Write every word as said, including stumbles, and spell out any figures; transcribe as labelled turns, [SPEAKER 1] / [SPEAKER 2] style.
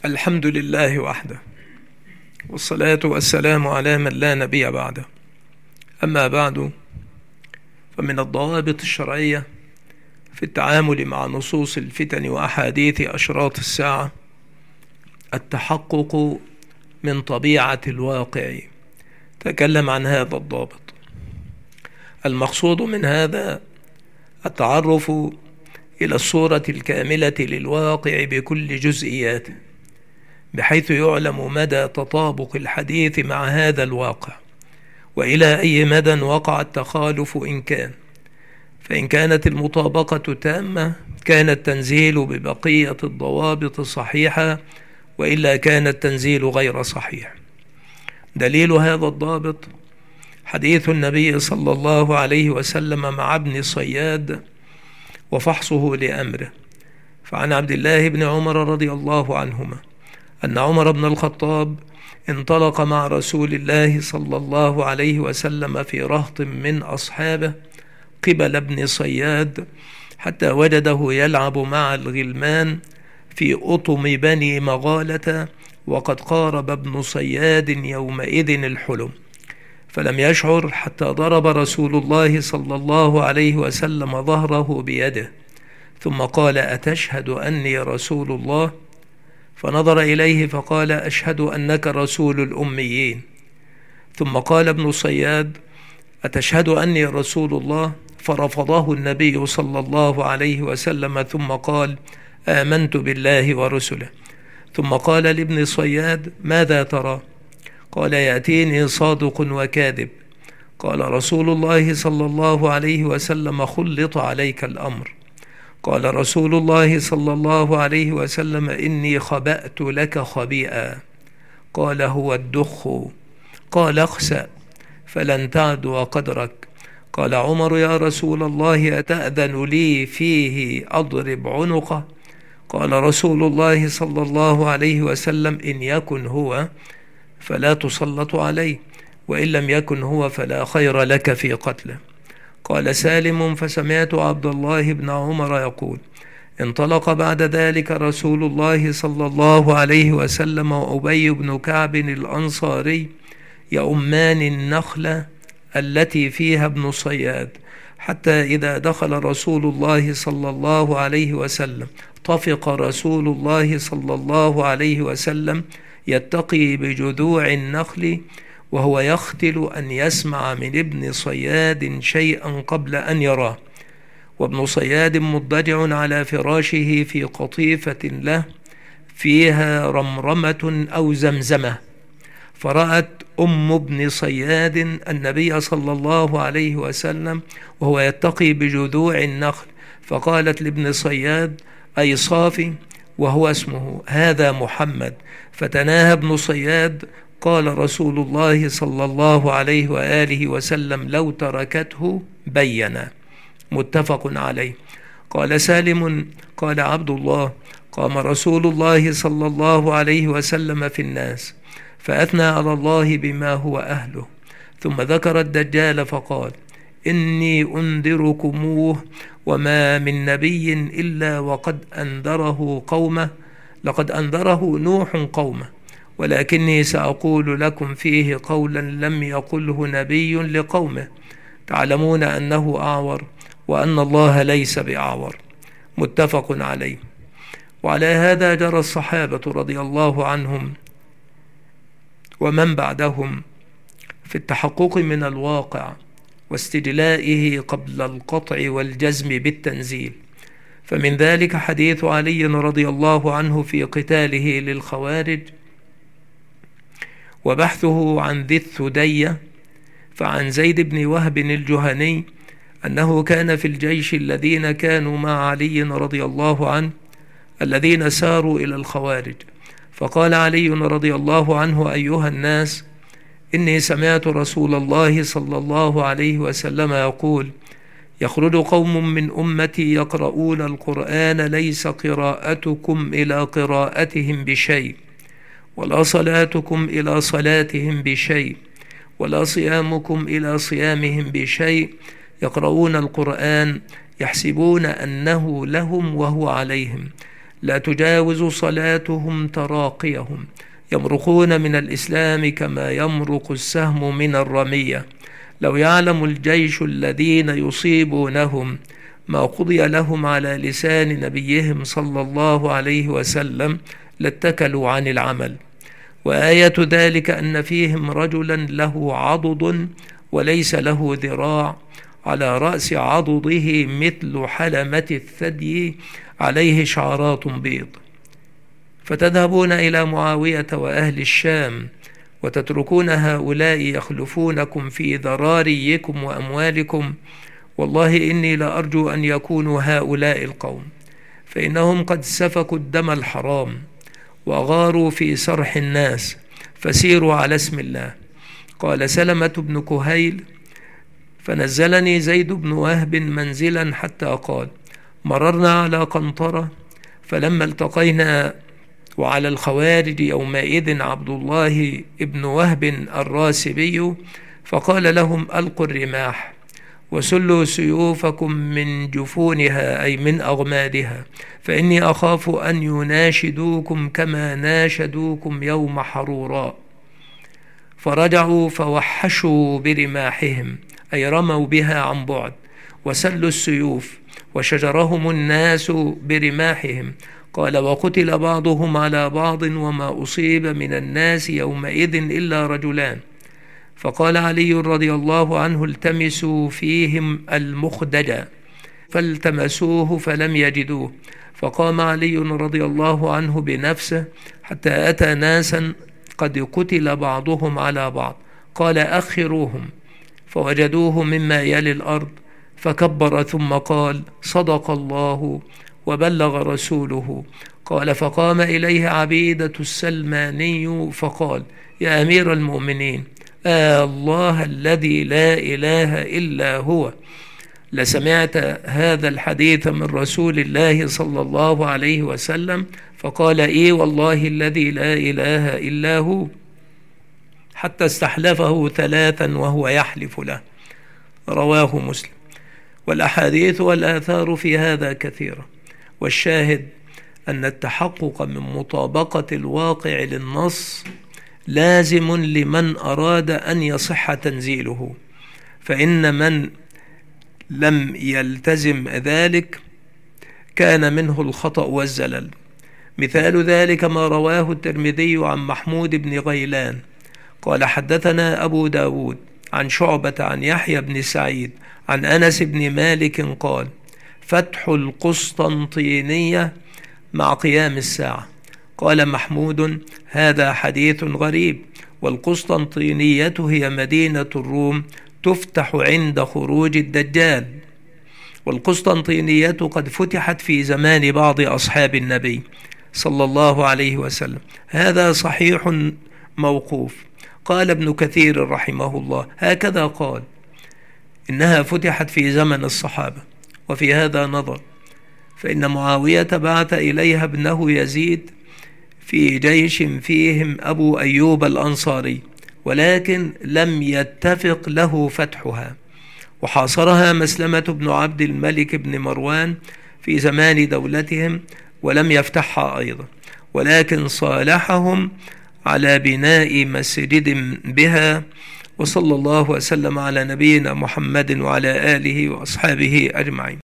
[SPEAKER 1] الحمد لله وحده، والصلاة والسلام على من لا نبي بعده. أما بعد، فمن الضوابط الشرعية في التعامل مع نصوص الفتن وأحاديث أشراط الساعة التحقق من طبيعة الواقع. تكلم عن هذا الضابط. المقصود من هذا التعرف إلى الصورة الكاملة للواقع بكل جزئياته، بحيث يعلم مدى تطابق الحديث مع هذا الواقع، وإلى أي مدى وقع التخالف إن كان. فإن كانت المطابقة تامة كان التنزيل ببقية الضوابط صحيحة، وإلا كان التنزيل غير صحيح. دليل هذا الضابط حديث النبي صلى الله عليه وسلم مع ابن صياد وفحصه لأمره. فعن عبد الله بن عمر رضي الله عنهما أن عمر بن الخطاب انطلق مع رسول الله صلى الله عليه وسلم في رهط من أصحابه قبل ابن صياد، حتى وجده يلعب مع الغلمان في أطم بني مغالة، وقد قارب ابن صياد يومئذ الحلم، فلم يشعر حتى ضرب رسول الله صلى الله عليه وسلم ظهره بيده، ثم قال: أتشهد أني رسول الله؟ فنظر إليه فقال: أشهد أنك رسول الأميين. ثم قال ابن صياد: أتشهد أني رسول الله؟ فرفضه النبي صلى الله عليه وسلم، ثم قال: آمنت بالله ورسله. ثم قال لابن صياد: ماذا ترى؟ قال: يأتيني صادق وكاذب. قال رسول الله صلى الله عليه وسلم: خلط عليك الأمر. قال رسول الله صلى الله عليه وسلم: إني خبأت لك خبيئا. قال: هو الدخ. قال: اخسأ فلن تعدو قدرك. قال عمر: يا رسول الله، أتأذن لي فيه أضرب عنقه؟ قال رسول الله صلى الله عليه وسلم: إن يكن هو فلا تسلط عليه، وإن لم يكن هو فلا خير لك في قتله. قال سالم: فسمعت عبد الله بن عمر يقول: انطلق بعد ذلك رسول الله صلى الله عليه وسلم وأبي بن كعب الأنصاري يؤمان النخلة التي فيها ابن صياد، حتى إذا دخل رسول الله صلى الله عليه وسلم طفق رسول الله صلى الله عليه وسلم يتقي بجذوع النخل، وهو يختل أن يسمع من ابن صياد شيئا قبل أن يراه، وابن صياد مضطجع على فراشه في قطيفة له فيها رمرمة أو زمزمة. فرأت أم ابن صياد النبي صلى الله عليه وسلم وهو يتقي بجذوع النخل، فقالت لابن صياد: أي صافي، وهو اسمه، هذا محمد. فتناهى ابن صياد. قال رسول الله صلى الله عليه وآله وسلم: لو تركته بينا. متفق عليه. قال سالم: قال عبد الله: قام رسول الله صلى الله عليه وسلم في الناس فأثنى على الله بما هو أهله، ثم ذكر الدجال فقال: إني أنذركموه، وما من نبي إلا وقد أنذره قومه، لقد أنذره نوح قومه، ولكني سأقول لكم فيه قولا لم يقله نبي لقومه، تعلمون أنه أعور وأن الله ليس بأعور. متفق عليه. وعلى هذا جرى الصحابة رضي الله عنهم ومن بعدهم في التحقق من الواقع واستجلائه قبل القطع والجزم بالتنزيل. فمن ذلك حديث علي رضي الله عنه في قتاله للخوارج وبحثه عن ذي الثدية. فعن زيد بن وهب الجهني أنه كان في الجيش الذين كانوا مع علي رضي الله عنه الذين ساروا إلى الخوارج، فقال علي رضي الله عنه: أيها الناس، إني سمعت رسول الله صلى الله عليه وسلم يقول: يخرج قوم من أمتي يقرؤون القرآن ليس قراءتكم إلى قراءتهم بشيء، ولا صلاتكم إلى صلاتهم بشيء، ولا صيامكم إلى صيامهم بشيء، يقرؤون القرآن يحسبون أنه لهم وهو عليهم، لا تجاوز صلاتهم تراقيهم، يمرقون من الإسلام كما يمرق السهم من الرمية. لو يعلم الجيش الذين يصيبونهم ما قضي لهم على لسان نبيهم صلى الله عليه وسلم لاتكلوا عن العمل. وآية ذلك أن فيهم رجلا له عضد وليس له ذراع، على رأس عضده مثل حلمة الثدي، عليه شعرات بيض. فتذهبون إلى معاوية وأهل الشام وتتركون هؤلاء يخلفونكم في ذراريكم وأموالكم. والله إني لأرجو أن يكونوا هؤلاء القوم، فإنهم قد سفكوا الدم الحرام وغاروا في سرح الناس، فسيروا على اسم الله. قال سلمة بن كهيل: فنزلني زيد بن وهب منزلا حتى قال: مررنا على قنطرة، فلما التقينا وعلى الخوارج يومئذ عبد الله بن وهب الراسبي، فقال لهم: ألقوا الرماح وسلوا سيوفكم من جفونها، أي من أغمادها، فإني أخاف أن يناشدوكم كما ناشدوكم يوم حروراء. فرجعوا فوحشوا برماحهم، أي رموا بها عن بعد، وسلوا السيوف، وشجرهم الناس برماحهم. قال: وقتل بعضهم على بعض، وما أصيب من الناس يومئذ إلا رجلان. فقال علي رضي الله عنه: التمسوا فيهم المخدجا، فالتمسوه فلم يجدوه. فقام علي رضي الله عنه بنفسه حتى أتى ناسا قد قتل بعضهم على بعض، قال: أخروهم، فوجدوه مما يلي الأرض، فكبر ثم قال: صدق الله وبلغ رسوله. قال: فقام إليه عبيدة السلماني فقال: يا أمير المؤمنين، آه الله الذي لا إله إلا هو، لسمعت هذا الحديث من رسول الله صلى الله عليه وسلم؟ فقال: إيه والله الذي لا إله إلا هو، حتى استحلفه ثلاثا وهو يحلف له. رواه مسلم. والأحاديث والآثار في هذا كثيرة، والشاهد أن التحقق من مطابقة الواقع للنص لازم لمن أراد أن يصح تنزيله، فإن من لم يلتزم ذلك كان منه الخطأ والزلل. مثال ذلك ما رواه الترمذي عن محمود بن غيلان قال: حدثنا أبو داود عن شعبة عن يحيى بن سعيد عن أنس بن مالك قال: فتح القسطنطينية مع قيام الساعة. قال محمود: هذا حديث غريب، والقسطنطينية هي مدينة الروم تفتح عند خروج الدجال، والقسطنطينية قد فتحت في زمان بعض أصحاب النبي صلى الله عليه وسلم. هذا صحيح موقوف. قال ابن كثير رحمه الله: هكذا قال، إنها فتحت في زمن الصحابة. وفي هذا نظر، فإن معاوية بعث إليها ابنه يزيد في جيش فيهم أبو أيوب الأنصاري، ولكن لم يتفق له فتحها، وحاصرها مسلمة بن عبد الملك بن مروان في زمان دولتهم ولم يفتحها أيضا، ولكن صالحهم على بناء مسجد بها. وصلى الله وسلم على نبينا محمد وعلى آله وأصحابه أجمعين.